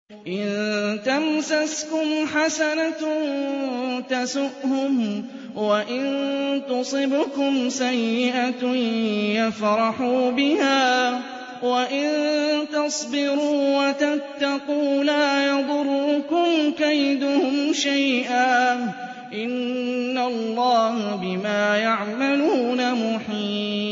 إِن تَمْسَسْكُمْ حَسَنَةٌ تَسُؤْهُمْ وَإِن تُصِبْكُمْ سَيِّئَةٌ يَفْرَحُوا بِهَا وَإِن تَصْبِرُوا وَتَتَّقُوا لَا يَضُرُّكُمْ كَيْدُهُمْ شَيْئًا ۗ إِنَّ اللَّهَ بِمَا يَعْمَلُونَ مُحِيطٌ